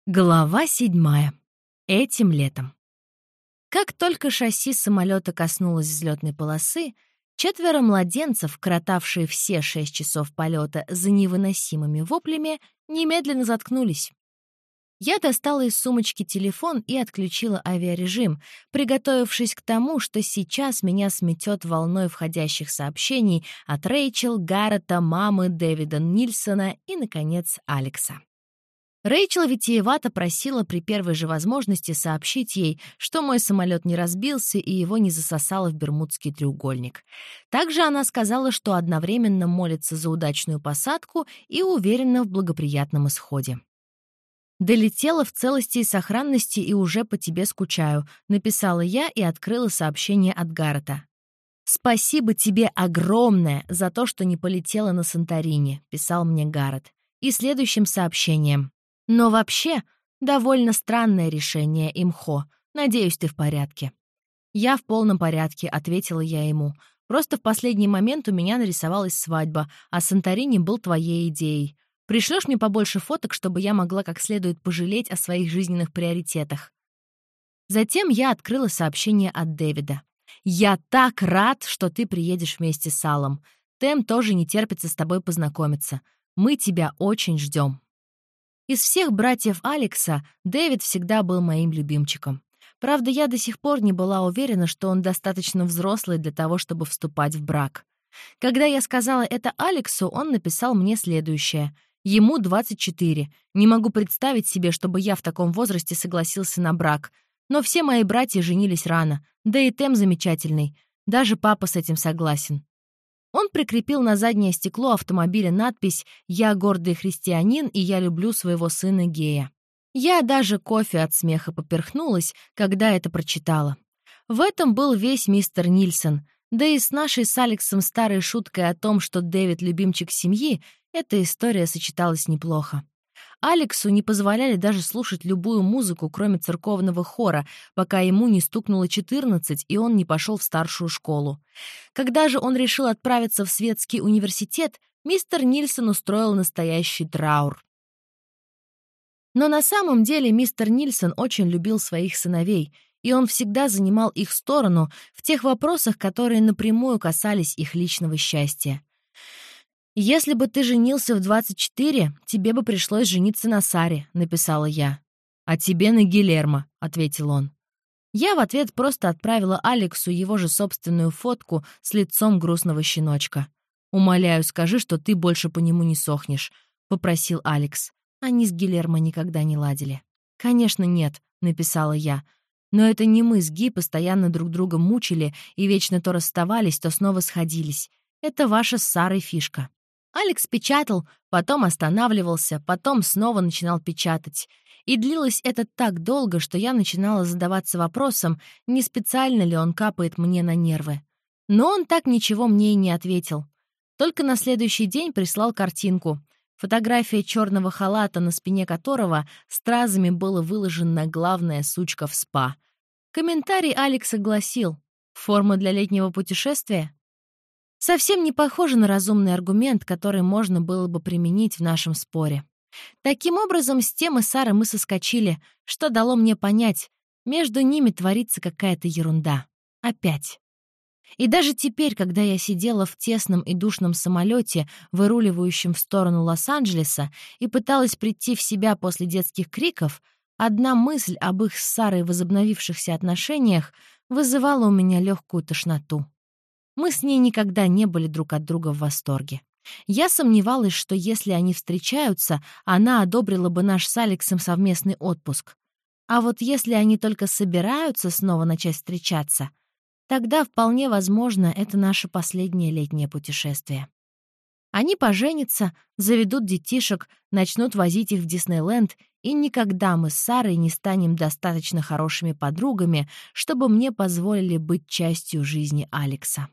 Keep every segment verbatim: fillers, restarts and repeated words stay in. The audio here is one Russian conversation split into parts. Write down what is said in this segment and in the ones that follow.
Глава седьмая. Этим летом. Как только шасси самолета коснулось взлетной полосы, четверо младенцев, коротавшие все шесть часов полета за невыносимыми воплями, немедленно заткнулись. Я достала из сумочки телефон и отключила авиарежим, приготовившись к тому, что сейчас меня сметет волной входящих сообщений от Рэйчел, Гаррета, мамы, Дэвида Нильсона и, наконец, Алекса. Рэйчел витиевато просила при первой же возможности сообщить ей, что мой самолет не разбился и его не засосало в Бермудский треугольник. Также она сказала, что одновременно молится за удачную посадку и уверена в благоприятном исходе. «Долетела в целости и сохранности и уже по тебе скучаю», — написала я и открыла сообщение от Гаррета. «Спасибо тебе огромное за то, что не полетела на Санторини», — писал мне Гаррет. И следующим сообщением. «Но вообще, довольно странное решение, Имхо. Надеюсь, ты в порядке». «Я в полном порядке», — ответила я ему. «Просто в последний момент у меня нарисовалась свадьба, а Санторини был твоей идеей. Пришлешь мне побольше фоток, чтобы я могла как следует пожалеть о своих жизненных приоритетах». Затем я открыла сообщение от Дэвида. «Я так рад, что ты приедешь вместе с Аллом. Тэм тоже не терпится с тобой познакомиться. Мы тебя очень ждем». Из всех братьев Алекса Дэвид всегда был моим любимчиком. Правда, я до сих пор не была уверена, что он достаточно взрослый для того, чтобы вступать в брак. Когда я сказала это Алексу, он написал мне следующее. Ему двадцать четыре. Не могу представить себе, чтобы я в таком возрасте согласился на брак. Но все мои братья женились рано. Да и Тэм замечательный. Даже папа с этим согласен. Он прикрепил на заднее стекло автомобиля надпись «Я гордый христианин, и я люблю своего сына гея». Я даже кофе от смеха поперхнулась, когда это прочитала. В этом был весь мистер Нильсон, да и с нашей с Алексом старой шуткой о том, что Дэвид — любимчик семьи, эта история сочеталась неплохо. Алексу не позволяли даже слушать любую музыку, кроме церковного хора, пока ему не стукнуло четырнадцать, и он не пошел в старшую школу. Когда же он решил отправиться в светский университет, мистер Нильсон устроил настоящий траур. Но на самом деле мистер Нильсон очень любил своих сыновей, и он всегда занимал их сторону в тех вопросах, которые напрямую касались их личного счастья. «Если бы ты женился в двадцать четыре, тебе бы пришлось жениться на Саре», — написала я. «А тебе на Гильермо», — ответил он. Я в ответ просто отправила Алексу его же собственную фотку с лицом грустного щеночка. «Умоляю, скажи, что ты больше по нему не сохнешь», — попросил Алекс. Они с Гильермо никогда не ладили. «Конечно, нет», — написала я. «Но это не мы с Ги постоянно друг друга мучили и вечно то расставались, то снова сходились. Это ваша с Сарой фишка». Алекс печатал, потом останавливался, потом снова начинал печатать. И длилось это так долго, что я начинала задаваться вопросом, не специально ли он капает мне на нервы. Но он так ничего мне и не ответил. Только на следующий день прислал картинку. Фотография черного халата, на спине которого стразами было выложено главная сучка в спа. Комментарий Алекса гласил: «Форма для летнего путешествия?» Совсем не похоже на разумный аргумент, который можно было бы применить в нашем споре. Таким образом, с темы Сары мы соскочили, что дало мне понять, между ними творится какая-то ерунда. Опять. И даже теперь, когда я сидела в тесном и душном самолете, выруливающем в сторону Лос-Анджелеса, и пыталась прийти в себя после детских криков, одна мысль об их с Сарой возобновившихся отношениях вызывала у меня легкую тошноту. Мы с ней никогда не были друг от друга в восторге. Я сомневалась, что если они встречаются, она одобрила бы наш с Алексом совместный отпуск. А вот если они только собираются снова начать встречаться, тогда вполне возможно, это наше последнее летнее путешествие. Они поженятся, заведут детишек, начнут возить их в Диснейленд, и никогда мы с Сарой не станем достаточно хорошими подругами, чтобы мне позволили быть частью жизни Алекса.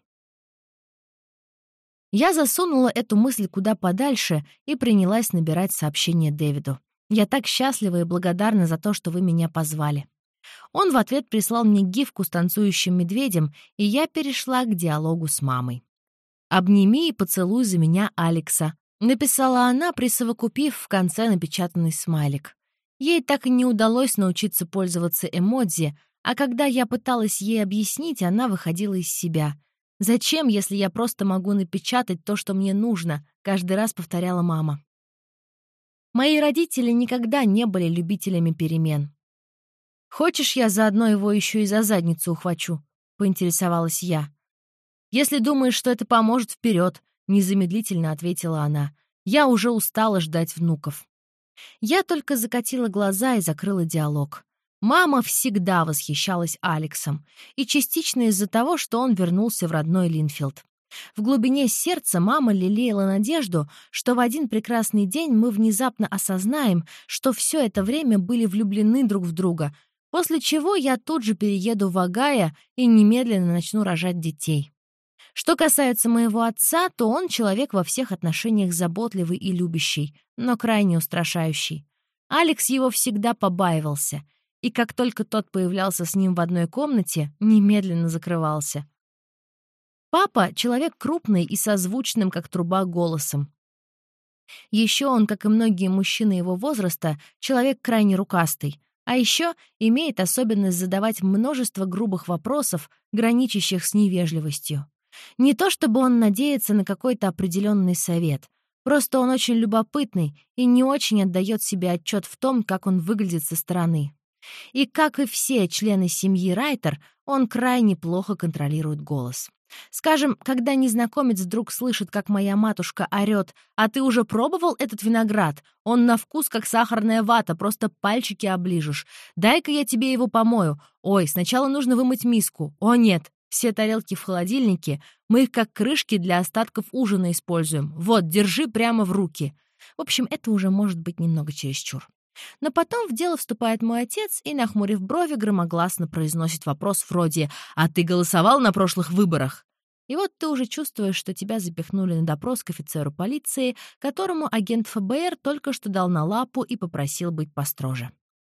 Я засунула эту мысль куда подальше и принялась набирать сообщение Дэвиду. «Я так счастлива и благодарна за то, что вы меня позвали». Он в ответ прислал мне гифку с танцующим медведем, и я перешла к диалогу с мамой. «Обними и поцелуй за меня Алекса», — написала она, присовокупив в конце напечатанный смайлик. Ей так и не удалось научиться пользоваться эмодзи, а когда я пыталась ей объяснить, она выходила из себя. «Зачем, если я просто могу напечатать то, что мне нужно?» — каждый раз повторяла мама. Мои родители никогда не были любителями перемен. «Хочешь, я заодно его еще и за задницу ухвачу?» — поинтересовалась я. «Если думаешь, что это поможет, вперед!» — незамедлительно ответила она. «Я уже устала ждать внуков». Я только закатила глаза и закрыла диалог. Мама всегда восхищалась Алексом, и частично из-за того, что он вернулся в родной Линфилд. В глубине сердца мама лелеяла надежду, что в один прекрасный день мы внезапно осознаем, что все это время были влюблены друг в друга, после чего я тут же перееду в Огайо и немедленно начну рожать детей. Что касается моего отца, то он человек во всех отношениях заботливый и любящий, но крайне устрашающий. Алекс его всегда побаивался, и как только тот появлялся с ним в одной комнате, немедленно закрывался. Папа — человек крупный и созвучным, как труба, голосом. Еще он, как и многие мужчины его возраста, человек крайне рукастый, а еще имеет особенность задавать множество грубых вопросов, граничащих с невежливостью. Не то чтобы он надеется на какой-то определенный совет, просто он очень любопытный и не очень отдает себе отчет в том, как он выглядит со стороны. И, как и все члены семьи Райтер, он крайне плохо контролирует голос. Скажем, когда незнакомец вдруг слышит, как моя матушка орёт: «А ты уже пробовал этот виноград? Он на вкус как сахарная вата, просто пальчики оближешь. Дай-ка я тебе его помою. Ой, сначала нужно вымыть миску. О нет, все тарелки в холодильнике, мы их как крышки для остатков ужина используем. Вот, держи прямо в руки». В общем, это уже может быть немного чересчур. Но потом в дело вступает мой отец и, нахмурив брови, громогласно произносит вопрос вроде: «А ты голосовал на прошлых выборах?» И вот ты уже чувствуешь, что тебя запихнули на допрос к офицеру полиции, которому агент эф бэ эр только что дал на лапу и попросил быть построже.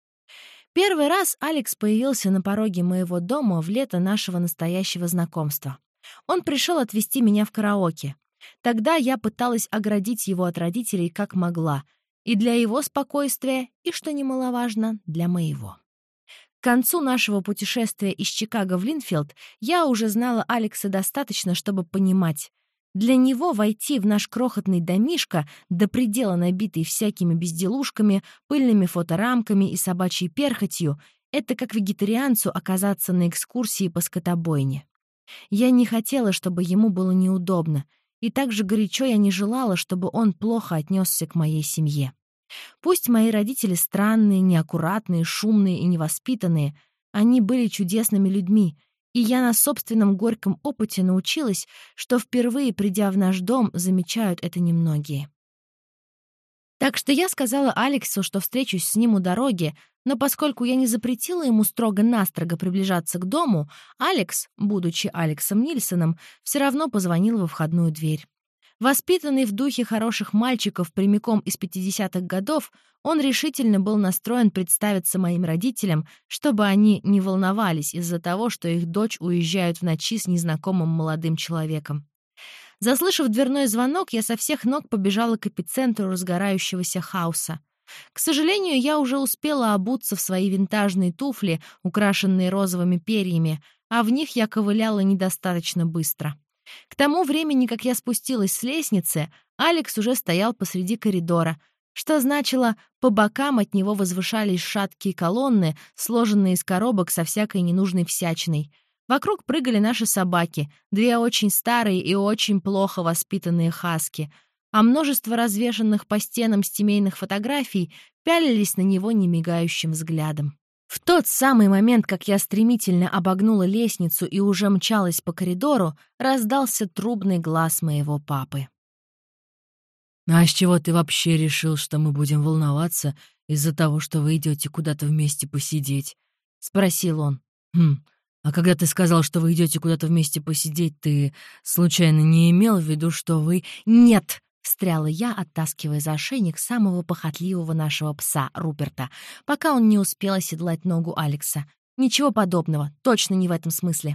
Первый раз Алекс появился на пороге моего дома в лето нашего настоящего знакомства. Он пришел отвезти меня в караоке. Тогда я пыталась оградить его от родителей как могла, и для его спокойствия, и, что немаловажно, для моего. К концу нашего путешествия из Чикаго в Линфилд я уже знала Алекса достаточно, чтобы понимать. Для него войти в наш крохотный домишко, до предела набитый всякими безделушками, пыльными фоторамками и собачьей перхотью, это как вегетарианцу оказаться на экскурсии по скотобойне. Я не хотела, чтобы ему было неудобно, и так же горячо я не желала, чтобы он плохо отнесся к моей семье. Пусть мои родители странные, неаккуратные, шумные и невоспитанные, они были чудесными людьми, и я на собственном горьком опыте научилась, что впервые, придя в наш дом, замечают это немногие. Так что я сказала Алексу, что встречусь с ним у дороги, но поскольку я не запретила ему строго-настрого приближаться к дому, Алекс, будучи Алексом Нильсоном, все равно позвонил во входную дверь. Воспитанный в духе хороших мальчиков прямиком из пятидесятых годов, он решительно был настроен представиться моим родителям, чтобы они не волновались из-за того, что их дочь уезжает в ночи с незнакомым молодым человеком. Заслышав дверной звонок, я со всех ног побежала к эпицентру разгорающегося хаоса. К сожалению, я уже успела обуться в свои винтажные туфли, украшенные розовыми перьями, а в них я ковыляла недостаточно быстро. К тому времени, как я спустилась с лестницы, Алекс уже стоял посреди коридора, что значило, по бокам от него возвышались шаткие колонны, сложенные из коробок со всякой ненужной всячиной. Вокруг прыгали наши собаки, две очень старые и очень плохо воспитанные хаски, а множество развешанных по стенам семейных фотографий пялились на него немигающим взглядом. В тот самый момент, как я стремительно обогнула лестницу и уже мчалась по коридору, раздался трубный глас моего папы. «А с чего ты вообще решил, что мы будем волноваться из-за того, что вы идете куда-то вместе посидеть?» — спросил он. «Хм, а когда ты сказал, что вы идете куда-то вместе посидеть, ты случайно не имел в виду, что вы...» «Нет!» — встряла я, оттаскивая за ошейник самого похотливого нашего пса, Руперта, пока он не успел оседлать ногу Алекса. «Ничего подобного, точно не в этом смысле.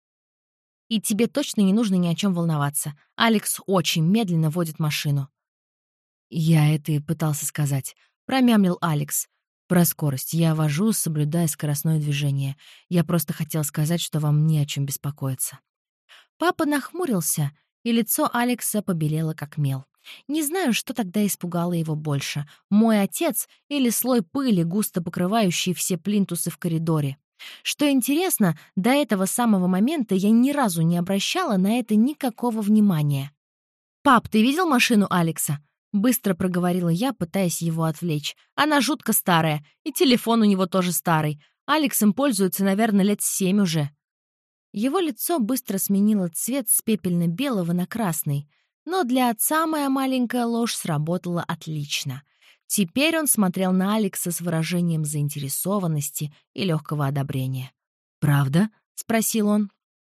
И тебе точно не нужно ни о чем волноваться. Алекс очень медленно водит машину». «Я это и пытался сказать», — промямлил Алекс. Про скорость. Я вожу, соблюдая скоростное движение. Я просто хотел сказать, что вам не о чем беспокоиться. Папа нахмурился, и лицо Алекса побелело как мел. Не знаю, что тогда испугало его больше — мой отец или слой пыли, густо покрывающий все плинтусы в коридоре. Что интересно, до этого самого момента я ни разу не обращала на это никакого внимания. «Пап, ты видел машину Алекса?» — быстро проговорила я, пытаясь его отвлечь. «Она жутко старая, и телефон у него тоже старый. Алекс им пользуется, наверное, лет семь уже». Его лицо быстро сменило цвет с пепельно-белого на красный, но для отца моя маленькая ложь сработала отлично. Теперь он смотрел на Алекса с выражением заинтересованности и легкого одобрения. «Правда?» — спросил он.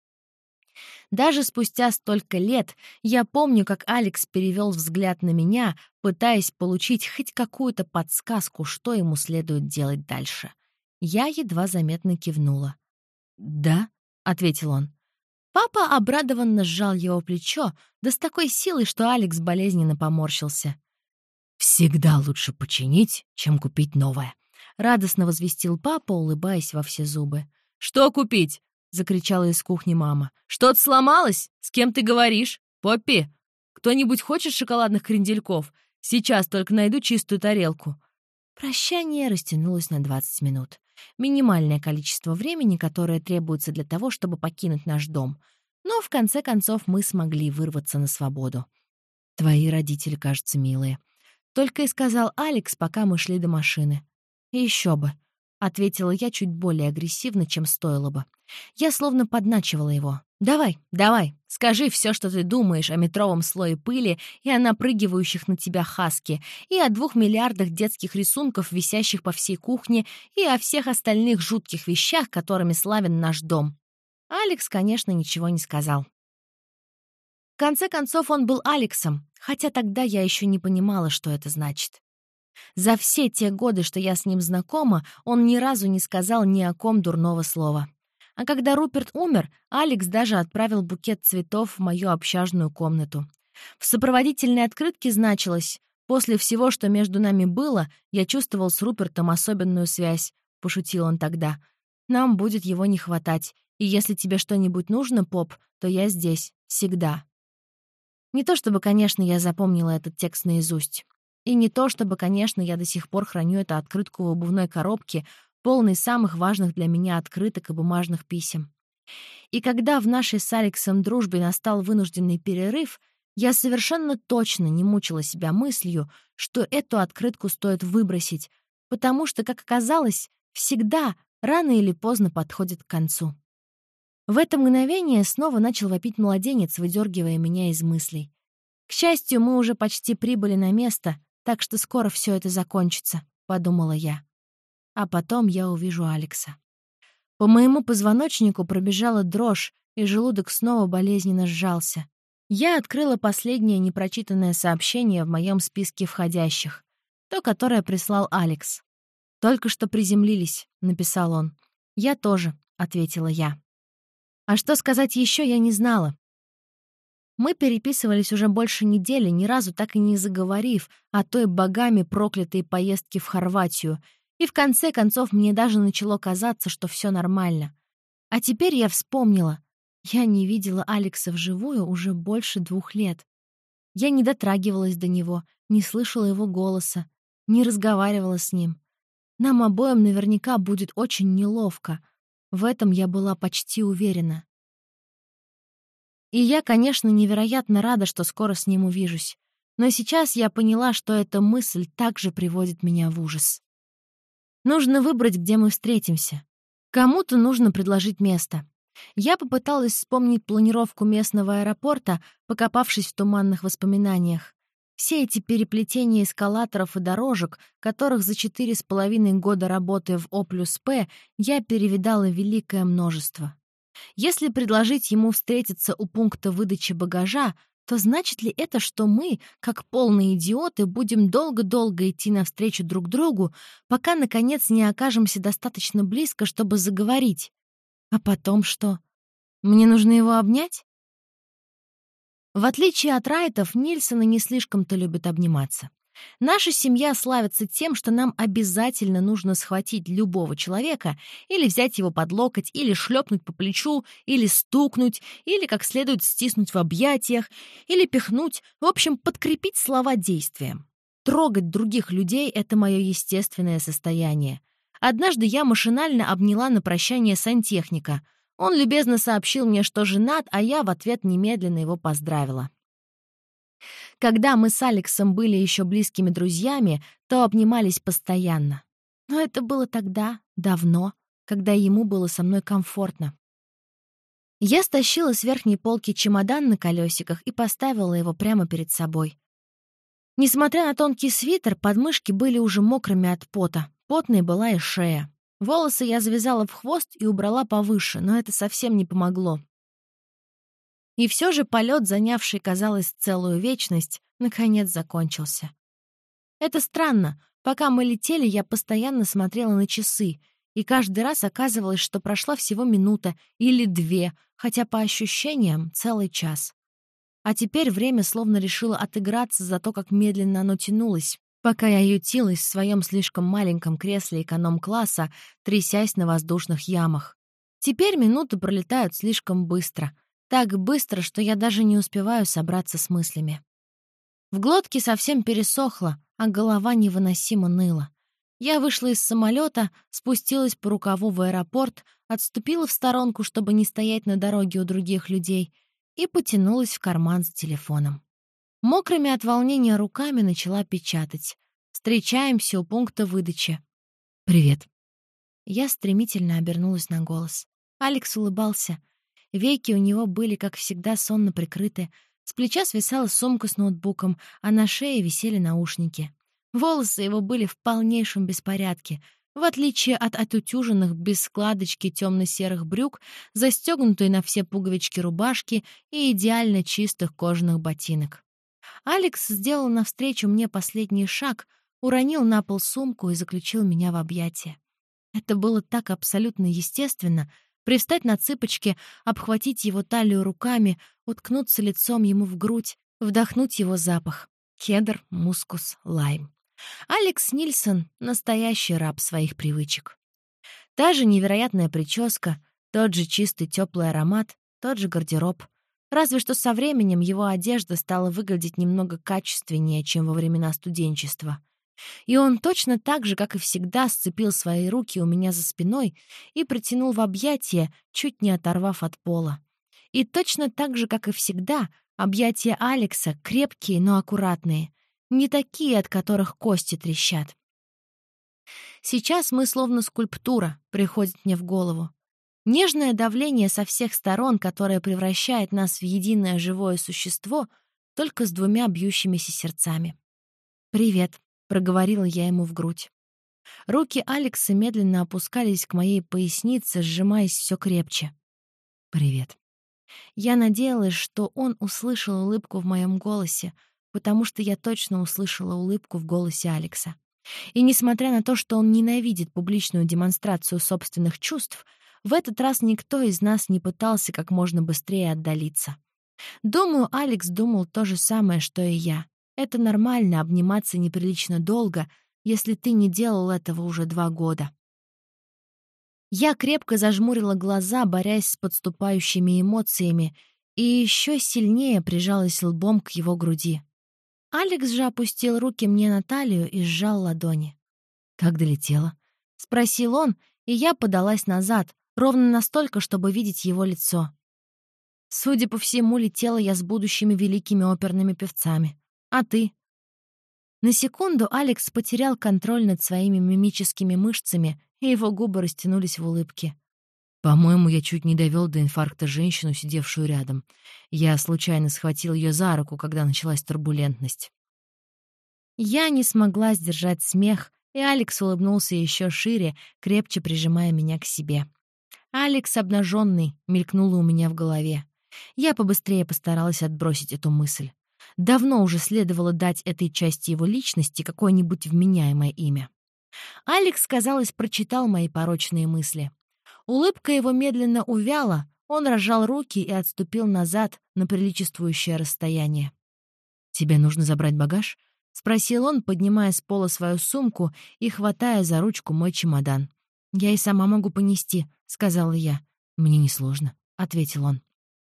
Даже спустя столько лет я помню, как Алекс перевел взгляд на меня, пытаясь получить хоть какую-то подсказку, что ему следует делать дальше. Я едва заметно кивнула. «Да?» — ответил он. Папа обрадованно сжал его плечо, да с такой силой, что Алекс болезненно поморщился. «Всегда лучше починить, чем купить новое», — радостно возвестил папа, улыбаясь во все зубы. «Что купить?» — закричала из кухни мама. «Что-то сломалось? С кем ты говоришь? Поппи, кто-нибудь хочет шоколадных крендельков? Сейчас только найду чистую тарелку». Прощание растянулось на двадцать минут. Минимальное количество времени, которое требуется для того, чтобы покинуть наш дом. Но в конце концов мы смогли вырваться на свободу. «Твои родители, кажется, милые», — только и сказал Алекс, пока мы шли до машины. «И еще бы», — ответила я чуть более агрессивно, чем стоило бы. Я словно подначивала его. «Давай, давай, скажи все, что ты думаешь о метровом слое пыли и о напрыгивающих на тебя хаски, и о двух миллиардах детских рисунков, висящих по всей кухне, и о всех остальных жутких вещах, которыми славен наш дом». Алекс, конечно, ничего не сказал. В конце концов, он был Алексом, хотя тогда я еще не понимала, что это значит. За все те годы, что я с ним знакома, он ни разу не сказал ни о ком дурного слова. А когда Руперт умер, Алекс даже отправил букет цветов в мою общажную комнату. В сопроводительной открытке значилось: «После всего, что между нами было, я чувствовал с Рупертом особенную связь», — пошутил он тогда. «Нам будет его не хватать, и если тебе что-нибудь нужно, Поп, то я здесь, всегда». Не то чтобы, конечно, я запомнила этот текст наизусть. И не то чтобы, конечно, я до сих пор храню эту открытку в обувной коробке, полной самых важных для меня открыток и бумажных писем. И когда в нашей с Алексом дружбе настал вынужденный перерыв, я совершенно точно не мучила себя мыслью, что эту открытку стоит выбросить, потому что, как оказалось, всегда, рано или поздно подходит к концу. В это мгновение снова начал вопить младенец, выдергивая меня из мыслей. К счастью, мы уже почти прибыли на место, так что скоро все это закончится, — подумала я. А потом я увижу Алекса. По моему позвоночнику пробежала дрожь, и желудок снова болезненно сжался. Я открыла последнее непрочитанное сообщение в моем списке входящих, то, которое прислал Алекс. «Только что приземлились», — написал он. «Я тоже», — ответила я. А что сказать еще, я не знала. Мы переписывались уже больше недели, ни разу так и не заговорив о той богами проклятой поездке в Хорватию, и в конце концов мне даже начало казаться, что все нормально. А теперь я вспомнила. Я не видела Алекса вживую уже больше двух лет. Я не дотрагивалась до него, не слышала его голоса, не разговаривала с ним. Нам обоим наверняка будет очень неловко. В этом я была почти уверена. И я, конечно, невероятно рада, что скоро с ним увижусь. Но сейчас я поняла, что эта мысль также приводит меня в ужас. Нужно выбрать, где мы встретимся. Кому-то нужно предложить место. Я попыталась вспомнить планировку местного аэропорта, покопавшись в туманных воспоминаниях. Все эти переплетения эскалаторов и дорожек, которых за четыре с половиной года работы в О плюс П я перевидала великое множество. Если предложить ему встретиться у пункта выдачи багажа, то значит ли это, что мы, как полные идиоты, будем долго-долго идти навстречу друг другу, пока, наконец, не окажемся достаточно близко, чтобы заговорить? А потом что? Мне нужно его обнять? В отличие от Райтов, Нильсоны не слишком-то любят обниматься. Наша семья славится тем, что нам обязательно нужно схватить любого человека или взять его под локоть, или шлепнуть по плечу, или стукнуть, или как следует стиснуть в объятиях, или пихнуть, в общем, подкрепить слова действием. Трогать других людей — это мое естественное состояние. Однажды я машинально обняла на прощание сантехника. Он любезно сообщил мне, что женат, а я в ответ немедленно его поздравила. Когда мы с Алексом были еще близкими друзьями, то обнимались постоянно. Но это было тогда, давно, когда ему было со мной комфортно. Я стащила с верхней полки чемодан на колесиках и поставила его прямо перед собой. Несмотря на тонкий свитер, подмышки были уже мокрыми от пота, потной была и шея. Волосы я завязала в хвост и убрала повыше, но это совсем не помогло. И все же полет, занявший, казалось, целую вечность, наконец закончился. Это странно. Пока мы летели, я постоянно смотрела на часы, и каждый раз оказывалось, что прошла всего минута или две, хотя по ощущениям целый час. А теперь время словно решило отыграться за то, как медленно оно тянулось, пока я ютилась в своем слишком маленьком кресле эконом-класса, трясясь на воздушных ямах. Теперь минуты пролетают слишком быстро. Так быстро, что я даже не успеваю собраться с мыслями. В глотке совсем пересохло, а голова невыносимо ныла. Я вышла из самолета, спустилась по рукаву в аэропорт, отступила в сторонку, чтобы не стоять на дороге у других людей, и потянулась в карман за телефоном. Мокрыми от волнения руками начала печатать. «Встречаемся у пункта выдачи». «Привет». Я стремительно обернулась на голос. Алекс улыбался. Веки у него были, как всегда, сонно прикрыты. С плеча свисала сумка с ноутбуком, а на шее висели наушники. Волосы его были в полнейшем беспорядке, в отличие от отутюженных без складочки темно-серых брюк, застегнутой на все пуговички рубашки и идеально чистых кожаных ботинок. Алекс сделал навстречу мне последний шаг, уронил на пол сумку и заключил меня в объятия. Это было так абсолютно естественно — привстать на цыпочки, обхватить его талию руками, уткнуться лицом ему в грудь, вдохнуть его запах. Кедр, мускус, лайм. Алекс Нильсон — настоящий раб своих привычек. Та же невероятная прическа, тот же чистый теплый аромат, тот же гардероб. Разве что со временем его одежда стала выглядеть немного качественнее, чем во времена студенчества. И он точно так же, как и всегда, сцепил свои руки у меня за спиной и протянул в объятия, чуть не оторвав от пола. И точно так же, как и всегда, объятия Алекса крепкие, но аккуратные, не такие, от которых кости трещат. Сейчас мы словно скульптура, приходит мне в голову. Нежное давление со всех сторон, которое превращает нас в единое живое существо, только с двумя бьющимися сердцами. «Привет», — проговорила я ему в грудь. Руки Алекса медленно опускались к моей пояснице, сжимаясь все крепче. «Привет». Я надеялась, что он услышал улыбку в моем голосе, потому что я точно услышала улыбку в голосе Алекса. И несмотря на то, что он ненавидит публичную демонстрацию собственных чувств, в этот раз никто из нас не пытался как можно быстрее отдалиться. Думаю, Алекс думал то же самое, что и я. Это нормально — обниматься неприлично долго, если ты не делал этого уже два года. Я крепко зажмурила глаза, борясь с подступающими эмоциями, и еще сильнее прижалась лбом к его груди. Алекс же опустил руки мне на талию и сжал ладони. «Как долетела?» — спросил он, и я подалась назад, ровно настолько, чтобы видеть его лицо. Судя по всему, летела я с будущими великими оперными певцами. А ты? На секунду Алекс потерял контроль над своими мимическими мышцами, и его губы растянулись в улыбке. «По-моему, я чуть не довел до инфаркта женщину, сидевшую рядом. Я случайно схватил ее за руку, когда началась турбулентность». Я не смогла сдержать смех, и Алекс улыбнулся еще шире, крепче прижимая меня к себе. «Алекс обнаженный», — мелькнуло у меня в голове. Я побыстрее постаралась отбросить эту мысль. Давно уже следовало дать этой части его личности какое-нибудь вменяемое имя. Алекс, казалось, прочитал мои порочные мысли. Улыбка его медленно увяла, он разжал руки и отступил назад на приличествующее расстояние. «Тебе нужно забрать багаж?» — спросил он, поднимая с пола свою сумку и хватая за ручку мой чемодан. «Я и сама могу понести», — сказала я. «Мне несложно», — ответил он.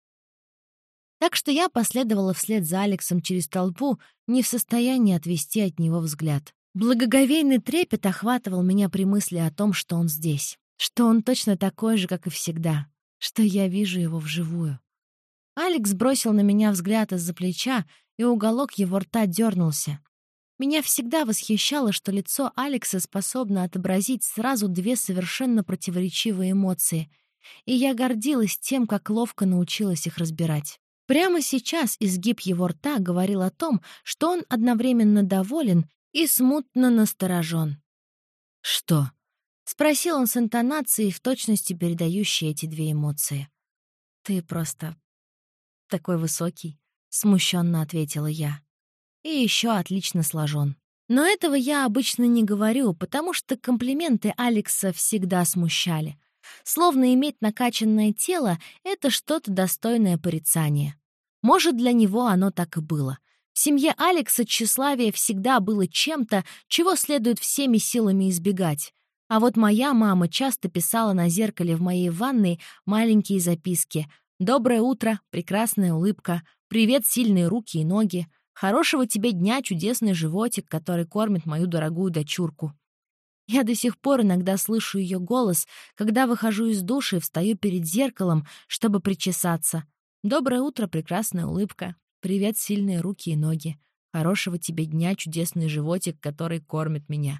Так что я последовала вслед за Алексом через толпу, не в состоянии отвести от него взгляд. Благоговейный трепет охватывал меня при мысли о том, что он здесь, что он точно такой же, как и всегда, что я вижу его вживую. Алекс бросил на меня взгляд из-за плеча, и уголок его рта дернулся. Меня всегда восхищало, что лицо Алекса способно отобразить сразу две совершенно противоречивые эмоции, и я гордилась тем, как ловко научилась их разбирать. Прямо сейчас изгиб его рта говорил о том, что он одновременно доволен и смутно насторожен. «Что?» — спросил он с интонацией, в точности передающей эти две эмоции. «Ты просто такой высокий», — смущенно ответила я. «И еще отлично сложен». Но этого я обычно не говорю, потому что комплименты Алекса всегда смущали. Словно иметь накачанное тело — это что-то достойное порицания. Может, для него оно так и было. В семье Алекса тщеславие всегда было чем-то, чего следует всеми силами избегать. А вот моя мама часто писала на зеркале в моей ванной маленькие записки: «Доброе утро, прекрасная улыбка, привет, сильные руки и ноги, хорошего тебе дня, чудесный животик, который кормит мою дорогую дочурку». Я до сих пор иногда слышу ее голос, когда выхожу из души и встаю перед зеркалом, чтобы причесаться. «Доброе утро, прекрасная улыбка, привет, сильные руки и ноги, хорошего тебе дня, чудесный животик, который кормит меня».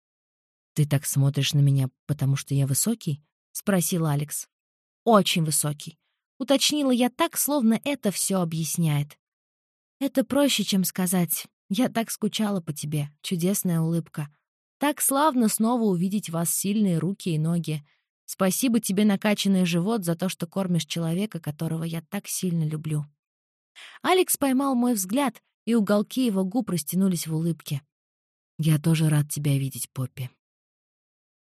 «Ты так смотришь на меня, потому что я высокий?» — спросил Алекс. «Очень высокий», — уточнила я так, словно это все объясняет. «Это проще, чем сказать: я так скучала по тебе, чудесная улыбка. Так славно снова увидеть вас, сильные руки и ноги. Спасибо тебе, накачанный живот, за то, что кормишь человека, которого я так сильно люблю». Алекс поймал мой взгляд, и уголки его губ растянулись в улыбке. «Я тоже рад тебя видеть, Поппи».